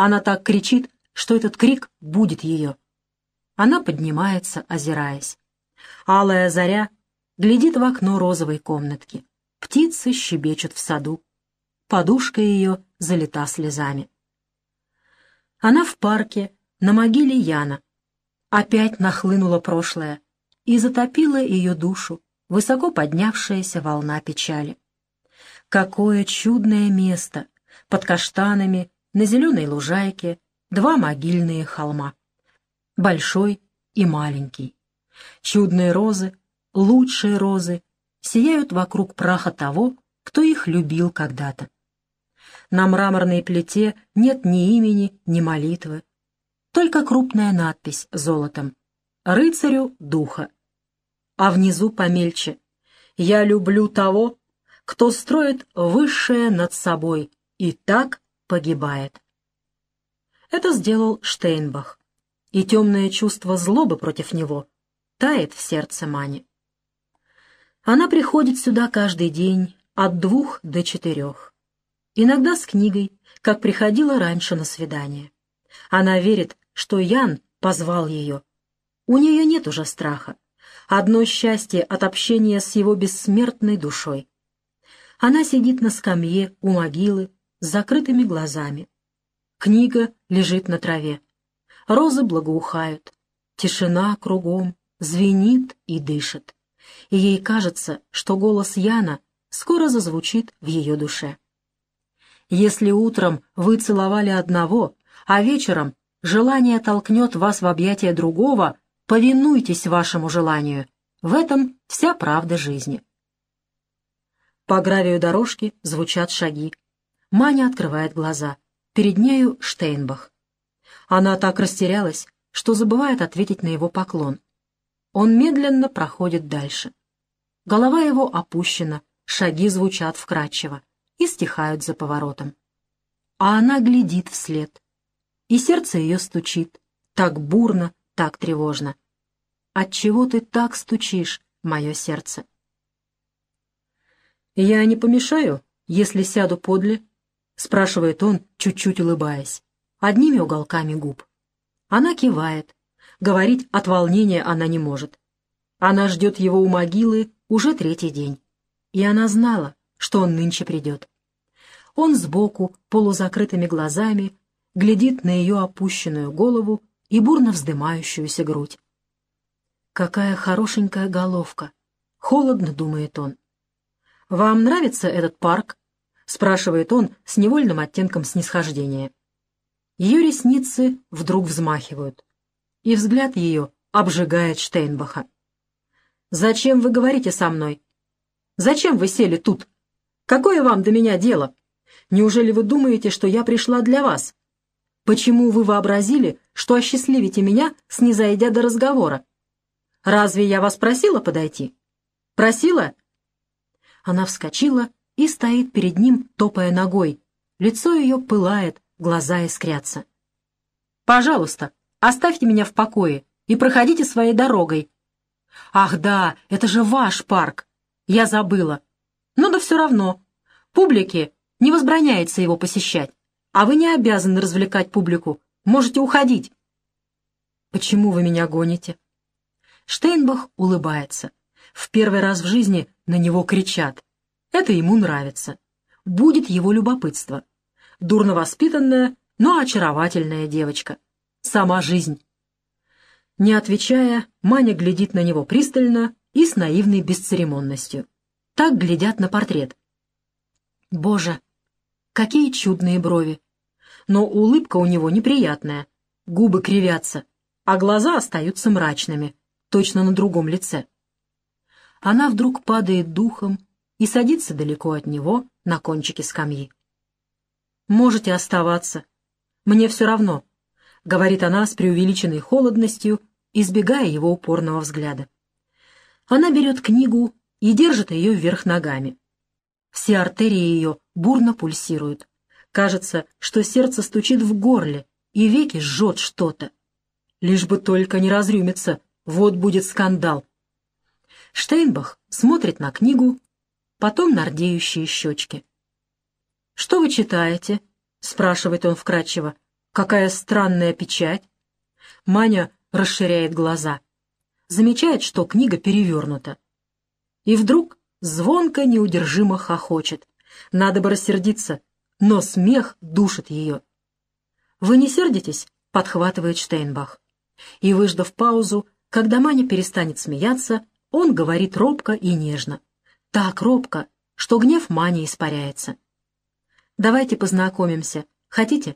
Она так кричит, что этот крик будит ее. Она поднимается, озираясь. Алая заря глядит в окно розовой комнатки. Птицы щебечут в саду. Подушка ее залита слезами. Она в парке, на могиле Яна. Опять нахлынуло прошлое и затопила ее душу высоко поднявшаяся волна печали. Какое чудное место! Под каштанами, на зеленой лужайке, два могильные холма. Большой и маленький. Чудные розы, лучшие розы, сияют вокруг праха того, кто их любил когда-то. На мраморной плите нет ни имени, ни молитвы. Только крупная надпись золотом: «Рыцарю духа». А внизу помельче: «Я люблю того, кто строит высшее над собой и так погибает». Это сделал Штейнбах, и темное чувство злобы против него тает в сердце Мани. Она приходит сюда каждый день от 2 до 4. Иногда с книгой, как приходила раньше на свидание. Она верит, что Ян позвал ее. У нее нет уже страха. Одно счастье от общения с его бессмертной душой. Она сидит на скамье у могилы с закрытыми глазами. Книга лежит на траве. Розы благоухают. Тишина кругом звенит и дышит. И ей кажется, что голос Яна скоро зазвучит в ее душе. Если утром вы целовали одного, а вечером желание толкнет вас в объятия другого, повинуйтесь вашему желанию. В этом вся правда жизни. По гравию дорожки звучат шаги. Маня открывает глаза. Перед нею Штейнбах. Она так растерялась, что забывает ответить на его поклон. Он медленно проходит дальше. Голова его опущена, шаги звучат вкрадчиво и стихают за поворотом. А она глядит вслед, и сердце ее стучит, так бурно, так тревожно. Отчего ты так стучишь, мое сердце? «Я не помешаю, если сяду подле?» — спрашивает он, чуть-чуть улыбаясь, одними уголками губ. Она кивает. Говорить от волнения она не может. Она ждет его у могилы уже 3-й день. И она знала, что он нынче придет. Он сбоку, полузакрытыми глазами, глядит на ее опущенную голову и бурно вздымающуюся грудь. «Какая хорошенькая головка!» — холодно думает он. «Вам нравится этот парк?» — спрашивает он с невольным оттенком снисхождения. Ее ресницы вдруг взмахивают, и взгляд ее обжигает Штейнбаха. «Зачем вы говорите со мной? Зачем вы сели тут? Какое вам до меня дело? Неужели вы думаете, что я пришла для вас? Почему вы вообразили, что осчастливите меня, снизойдя до разговора? Разве я вас просила подойти? Просила?» Она вскочила и стоит перед ним, топая ногой. Лицо ее пылает, глаза искрятся. «Пожалуйста, оставьте меня в покое и проходите своей дорогой». «Ах да, это же ваш парк! Я забыла. Но да все равно. Публике не возбраняется его посещать, а вы не обязаны развлекать публику. Можете уходить». «Почему вы меня гоните?» Штейнбах улыбается. В первый раз в жизни на него кричат. Это ему нравится. Будет его любопытство. Дурно воспитанная, но очаровательная девочка. Сама жизнь. Не отвечая, Маня глядит на него пристально и с наивной бесцеремонностью. Так глядят на портрет. Боже, какие чудные брови! Но улыбка у него неприятная, губы кривятся, а глаза остаются мрачными, точно на другом лице. Она вдруг падает духом и садится далеко от него на кончике скамьи. «Можете оставаться. Мне все равно», — говорит она с преувеличенной холодностью, избегая его упорного взгляда. Она берет книгу и держит ее вверх ногами. Все артерии ее бурно пульсируют. Кажется, что сердце стучит в горле, и веки жжет что-то. Лишь бы только не разрюмиться, вот будет скандал. Штейнбах смотрит на книгу, потом на рдеющие щечки. «Что вы читаете?» — спрашивает он вкратчиво. Какая странная печать. Маня расширяет глаза. Замечает, что книга перевернута. И вдруг звонко неудержимо хохочет. Надо бы рассердиться, но смех душит ее. «Вы не сердитесь?» — подхватывает Штейнбах. И, выждав паузу, когда Маня перестанет смеяться, он говорит робко и нежно. Так робко, что гнев Мани испаряется. «Давайте познакомимся. Хотите?»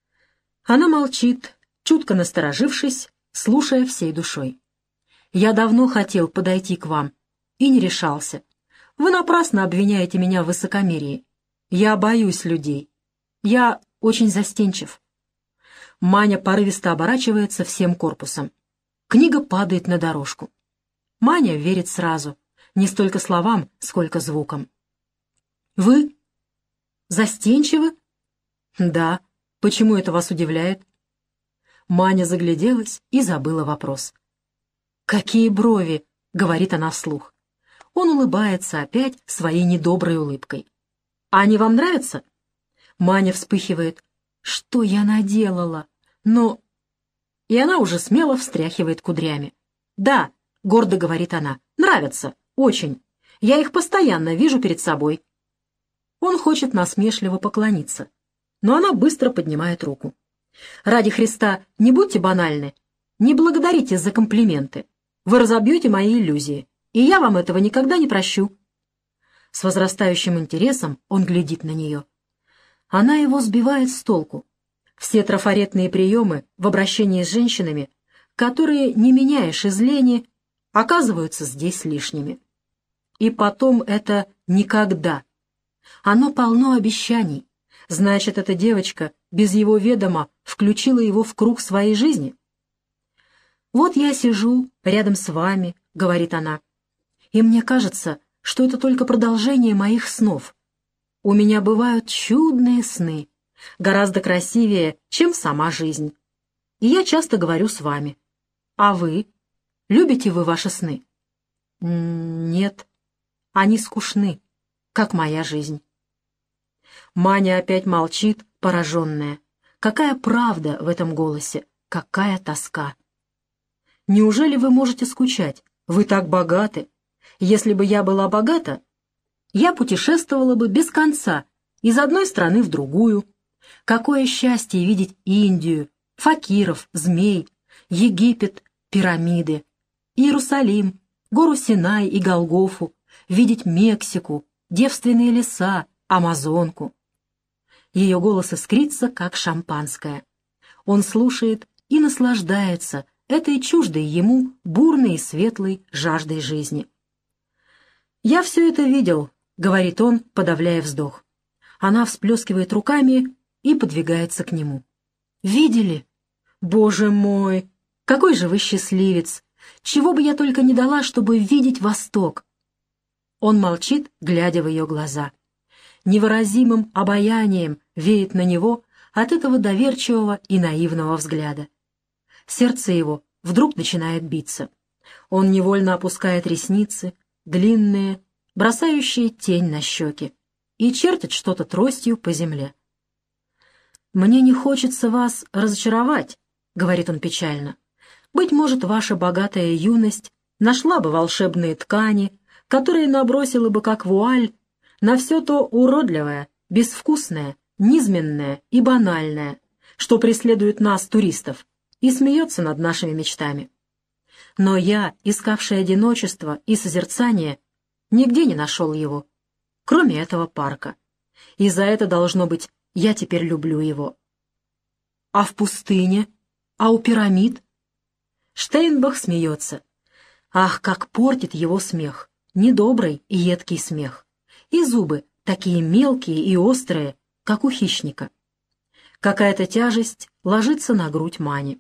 Она молчит, чутко насторожившись, слушая всей душой. «Я давно хотел подойти к вам и не решался. Вы напрасно обвиняете меня в высокомерии. Я боюсь людей. Я очень застенчив». Маня порывисто оборачивается всем корпусом. Книга падает на дорожку. Маня верит сразу, не столько словам, сколько звукам. «Вы застенчивы?» «Да. Почему это вас удивляет?» Маня загляделась и забыла вопрос. «Какие брови!» — говорит она вслух. Он улыбается опять своей недоброй улыбкой. «Они вам нравятся?» Маня вспыхивает. «Что я наделала? Но...» И она уже смело встряхивает кудрями. «Да», — гордо говорит она, — «нравятся. Очень. Я их постоянно вижу перед собой». Он хочет насмешливо поклониться, но она быстро поднимает руку. «Ради Христа, не будьте банальны. Не благодарите за комплименты. Вы разобьете мои иллюзии, и я вам этого никогда не прощу». С возрастающим интересом он глядит на нее. Она его сбивает с толку. Все трафаретные приемы в обращении с женщинами, которые, не меняешь из лени, оказываются здесь лишними. И потом это «никогда». Оно полно обещаний. Значит, эта девочка без его ведома включила его в круг своей жизни? «Вот я сижу рядом с вами», — говорит она, — «и мне кажется, что это только продолжение моих снов. У меня бывают чудные сны, гораздо красивее, чем сама жизнь. И я часто говорю с вами. А вы? Любите вы ваши сны?» «Нет, они скучны, как моя жизнь». Маня опять молчит, пораженная. Какая правда в этом голосе, какая тоска. «Неужели вы можете скучать? Вы так богаты. Если бы я была богата, я путешествовала бы без конца, из одной страны в другую. Какое счастье видеть Индию, факиров, змей, Египет, пирамиды, Иерусалим, гору Синай и Голгофу, видеть Мексику, девственные леса, Амазонку». Ее голос искрится, как шампанское. Он слушает и наслаждается этой чуждой ему бурной и светлой жаждой жизни. «Я все это видел», — говорит он, подавляя вздох. Она всплескивает руками и подвигается к нему. «Видели? Боже мой! Какой же вы счастливец! Чего бы я только не дала, чтобы видеть Восток!» Он молчит, глядя в ее глаза. Невыразимым обаянием веет на него от этого доверчивого и наивного взгляда. Сердце его вдруг начинает биться. Он невольно опускает ресницы, длинные, бросающие тень на щеки, и чертит что-то тростью по земле. «Мне не хочется вас разочаровать», — говорит он печально. «Быть может, ваша богатая юность нашла бы волшебные ткани, которые набросила бы как вуаль на все то уродливое, безвкусное, низменное и банальное, что преследует нас, туристов, и смеется над нашими мечтами. Но я, искавший одиночество и созерцание, нигде не нашел его, кроме этого парка. И за это, должно быть, я теперь люблю его». «А в пустыне? А у пирамид?» Штейнбах смеется. Ах, как портит его смех, недобрый и едкий смех. И зубы такие мелкие и острые, как у хищника. Какая-то тяжесть ложится на грудь Мани.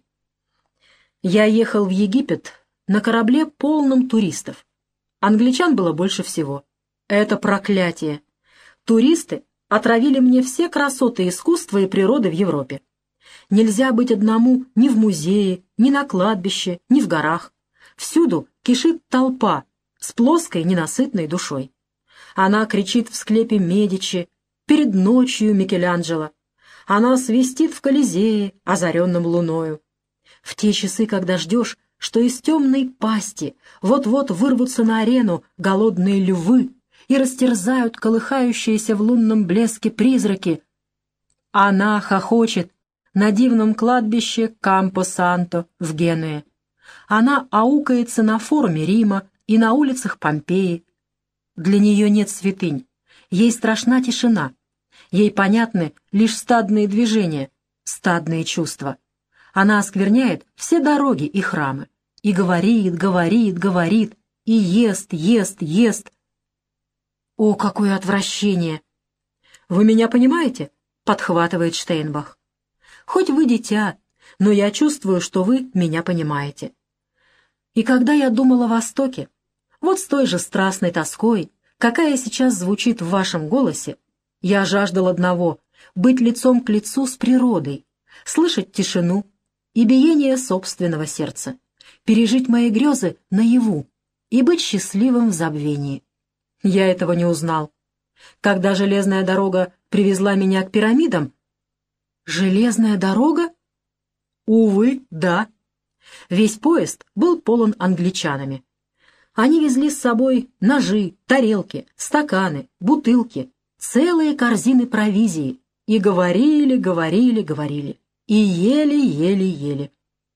«Я ехал в Египет на корабле, полном туристов. Англичан было больше всего. Это проклятие. Туристы отравили мне все красоты искусства и природы в Европе. Нельзя быть одному ни в музее, ни на кладбище, ни в горах. Всюду кишит толпа с плоской ненасытной душой. Она кричит в склепе Медичи, перед ночью Микеланджело. Она свистит в Колизее, озаренном луною. В те часы, когда ждешь, что из темной пасти вот-вот вырвутся на арену голодные львы и растерзают колыхающиеся в лунном блеске призраки, она хохочет на дивном кладбище Кампо-Санто в Генуе. Она аукается на форуме Рима и на улицах Помпеи. Для нее нет святынь, ей страшна тишина, ей понятны лишь стадные движения, стадные чувства. Она оскверняет все дороги и храмы, и говорит, говорит, говорит, и ест, ест, ест. О, какое отвращение! Вы меня понимаете? Подхватывает Штейнбах. Хоть вы дитя, но я чувствую, что вы меня понимаете. И когда я думал о Востоке, вот с той же страстной тоской, какая сейчас звучит в вашем голосе, я жаждал одного — быть лицом к лицу с природой, слышать тишину и биение собственного сердца, пережить мои грезы наяву и быть счастливым в забвении. Я этого не узнал. Когда железная дорога привезла меня к пирамидам... Железная дорога? Увы, да. Весь поезд был полон англичанами. Они везли с собой ножи, тарелки, стаканы, бутылки, целые корзины провизии и говорили, говорили, говорили, и ели, ели, ели.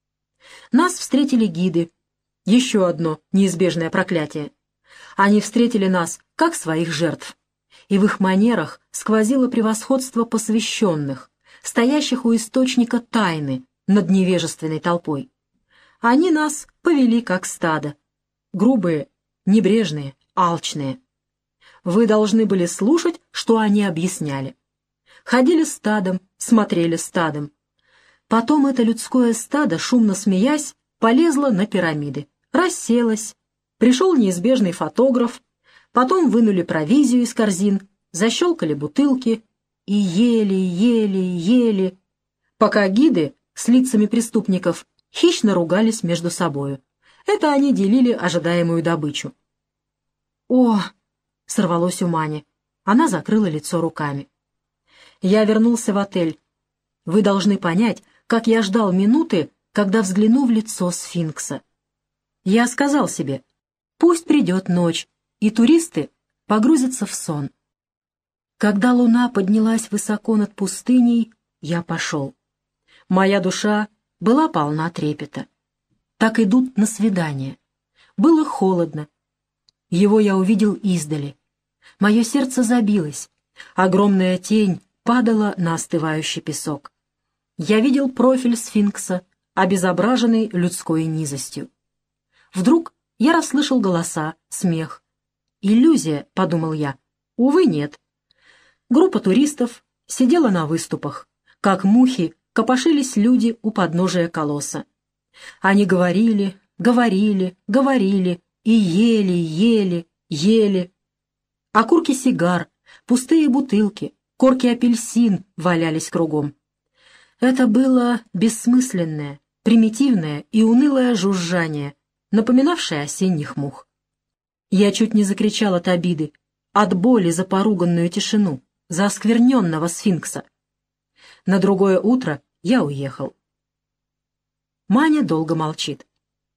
Нас встретили гиды. Еще одно неизбежное проклятие. Они встретили нас, как своих жертв. И в их манерах сквозило превосходство посвященных, стоящих у источника тайны над невежественной толпой. Они нас повели как стадо. Грубые, небрежные, алчные. Вы должны были слушать, что они объясняли. Ходили стадом, смотрели стадом. Потом это людское стадо, шумно смеясь, полезло на пирамиды, расселось. Пришел неизбежный фотограф, потом вынули провизию из корзин, защелкали бутылки и ели, ели, ели, пока гиды с лицами преступников хищно ругались между собою. Это они делили ожидаемую добычу. «О!» — сорвалось у Мани. Она закрыла лицо руками. Я вернулся в отель. Вы должны понять, как я ждал минуты, когда взгляну в лицо сфинкса. Я сказал себе, пусть придет ночь, и туристы погрузятся в сон. Когда луна поднялась высоко над пустыней, я пошел. Моя душа была полна трепета. Так идут на свидание. Было холодно. Его я увидел издали. Мое сердце забилось. Огромная тень падала на остывающий песок. Я видел профиль сфинкса, обезображенный людской низостью. Вдруг я расслышал голоса, смех. «Иллюзия», — подумал я. Увы, нет. Группа туристов сидела на выступах. Как мухи копошились люди у подножия колосса. Они говорили, говорили, говорили и ели, ели, ели. Окурки сигар, пустые бутылки, корки апельсин валялись кругом. Это было бессмысленное, примитивное и унылое жужжание, напоминавшее осенних мух. Я чуть не закричал от обиды, от боли за поруганную тишину, за оскверненного сфинкса. На другое утро я уехал. Маня долго молчит.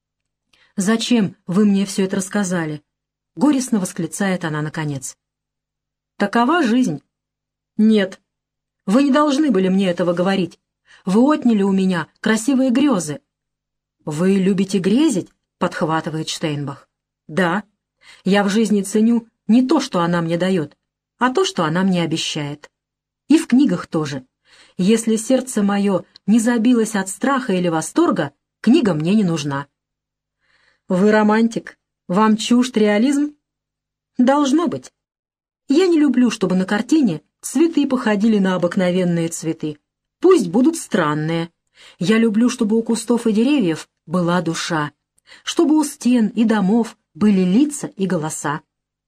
«Зачем вы мне все это рассказали?» — горестно восклицает она наконец. «Такова жизнь». «Нет, вы не должны были мне этого говорить. Вы отняли у меня красивые грезы». «Вы любите грезить?» — подхватывает Штейнбах. «Да, я в жизни ценю не то, что она мне дает, а то, что она мне обещает. И в книгах тоже. Если сердце мое не забилось от страха или восторга, книга мне не нужна». «Вы романтик. Вам чужд реализм?» «Должно быть. Я не люблю, чтобы на картине цветы походили на обыкновенные цветы. Пусть будут странные. Я люблю, чтобы у кустов и деревьев была душа, чтобы у стен и домов были лица и голоса.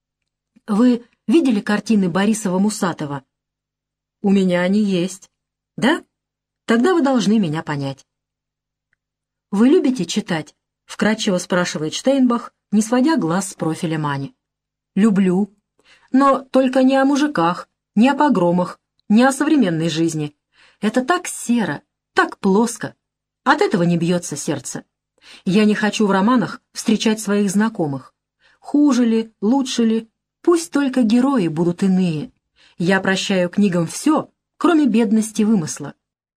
Вы видели картины Борисова-Мусатова? У меня они есть. Да? Тогда вы должны меня понять. Вы любите читать? Вкратчиво спрашивает Штейнбах, не сводя глаз с профиля Мани. Люблю. Но только не о мужиках, не о погромах, не о современной жизни. Это так серо, так плоско. От этого не бьется сердце. Я не хочу в романах встречать своих знакомых. Хуже ли, лучше ли, пусть только герои будут иные. Я прощаю книгам все, кроме бедности вымысла.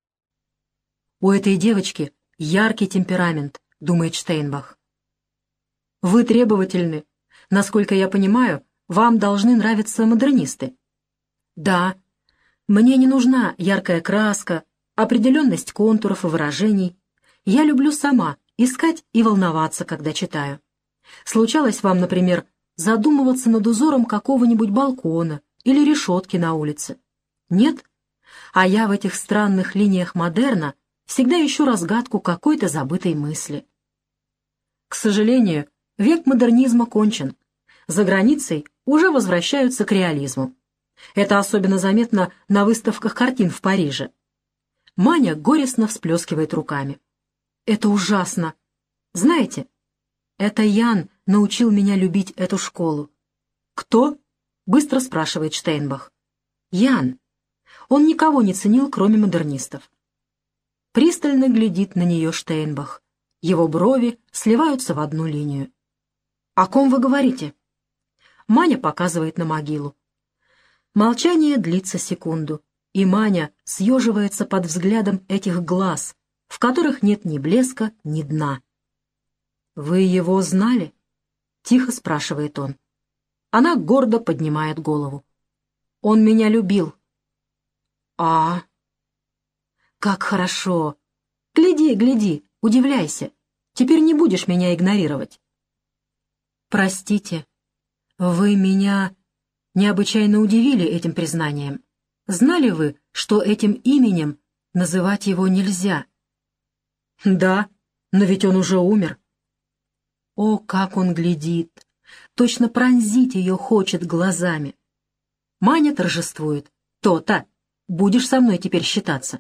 У этой девочки яркий темперамент, думает Штейнбах. Вы требовательны. Насколько я понимаю, вам должны нравиться модернисты. Да, мне не нужна яркая краска, определенность контуров и выражений. Я люблю сама искать и волноваться, когда читаю. Случалось вам, например, задумываться над узором какого-нибудь балкона или решетки на улице? Нет? А я в этих странных линиях модерна всегда ищу разгадку какой-то забытой мысли. К сожалению, век модернизма кончен. За границей уже возвращаются к реализму. Это особенно заметно на выставках картин в Париже. Маня горестно всплескивает руками. Это ужасно. Знаете, это Ян научил меня любить эту школу. Кто? Быстро спрашивает Штейнбах. Ян. Он никого не ценил, кроме модернистов. Пристально глядит на нее Штейнбах. Его брови сливаются в одну линию. «О ком вы говорите?» Маня показывает на могилу. Молчание длится секунду, и Маня съеживается под взглядом этих глаз, в которых нет ни блеска, ни дна. «Вы его знали?» — тихо спрашивает он. Она гордо поднимает голову. «Он меня любил». «А, как хорошо! Гляди, гляди, удивляйся. Теперь не будешь меня игнорировать». «Простите, вы меня необычайно удивили этим признанием. Знали вы, что этим именем называть его нельзя?» «Да, но ведь он уже умер». О, как он глядит! Точно пронзить ее хочет глазами. Маня торжествует. «То-то! Будешь со мной теперь считаться».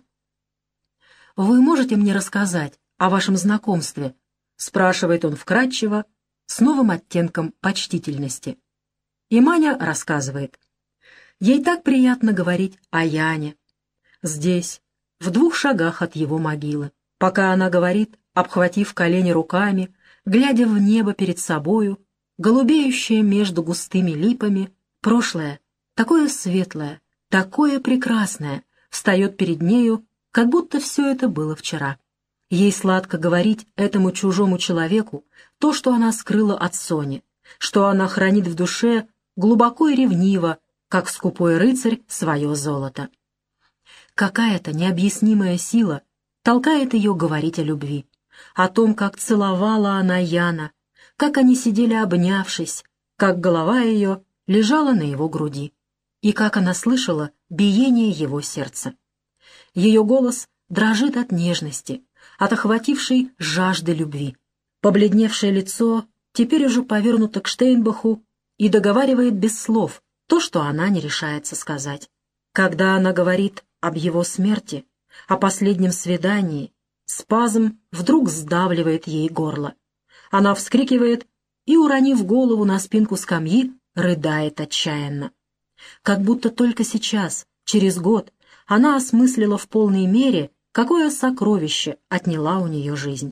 «Вы можете мне рассказать о вашем знакомстве?» — спрашивает он вкратчиво, с новым оттенком почтительности. И Маня рассказывает. Ей так приятно говорить о Яне. Здесь, в 2 шагах от его могилы. Пока она говорит, обхватив колени руками, глядя в небо перед собою, голубеющее между густыми липами, прошлое, такое светлое, такое прекрасное, встает перед нею, как будто все это было вчера. Ей сладко говорить этому чужому человеку то, что она скрыла от Сони, что она хранит в душе глубоко и ревниво, как скупой рыцарь свое золото. Какая-то необъяснимая сила толкает ее говорить о любви, о том, как целовала она Яна, как они сидели обнявшись, как голова ее лежала на его груди, и как она слышала биение его сердца. Ее голос дрожит от нежности, от охватившей жажды любви. Побледневшее лицо теперь уже повернуто к Штейнбаху и договаривает без слов то, что она не решается сказать. Когда она говорит об его смерти, о последнем свидании, спазм вдруг сдавливает ей горло. Она вскрикивает и, уронив голову на спинку скамьи, рыдает отчаянно. Как будто только сейчас, через год, она осмыслила в полной мере, какое сокровище отняла у нее жизнь.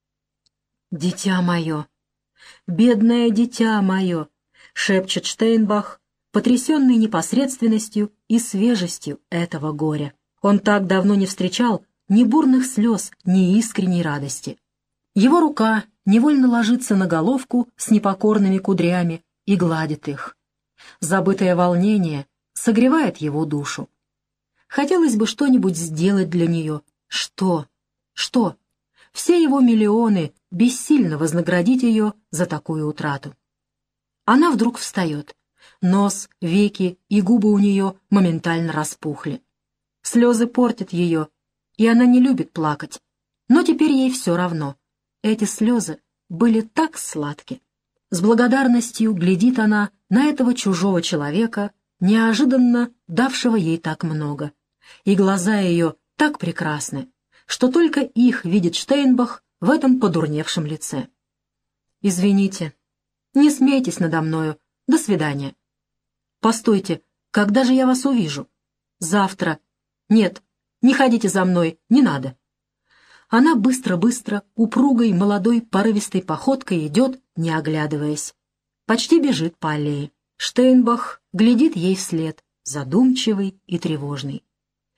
«Дитя мое! Бедное дитя мое!» — шепчет Штейнбах, потрясенный непосредственностью и свежестью этого горя. Он так давно не встречал ни бурных слез, ни искренней радости. Его рука невольно ложится на головку с непокорными кудрями и гладит их. Забытое волнение согревает его душу. Хотелось бы что-нибудь сделать для нее. Что? Что? Все его миллионы бессильно вознаградить ее за такую утрату. Она вдруг встает. Нос, веки и губы у нее моментально распухли. Слезы портят ее, и она не любит плакать. Но теперь ей все равно. Эти слезы были так сладки. С благодарностью глядит она на этого чужого человека, неожиданно давшего ей так много. И глаза ее так прекрасны, что только их видит Штейнбах в этом подурневшем лице. «Извините, не смейтесь надо мною. До свидания». «Постойте, когда же я вас увижу?» «Завтра». «Нет, Не ходите за мной, не надо». Она быстро-быстро, упругой, молодой, порывистой походкой идет, не оглядываясь. Почти бежит по аллее. Штейнбах глядит ей вслед, задумчивый и тревожный.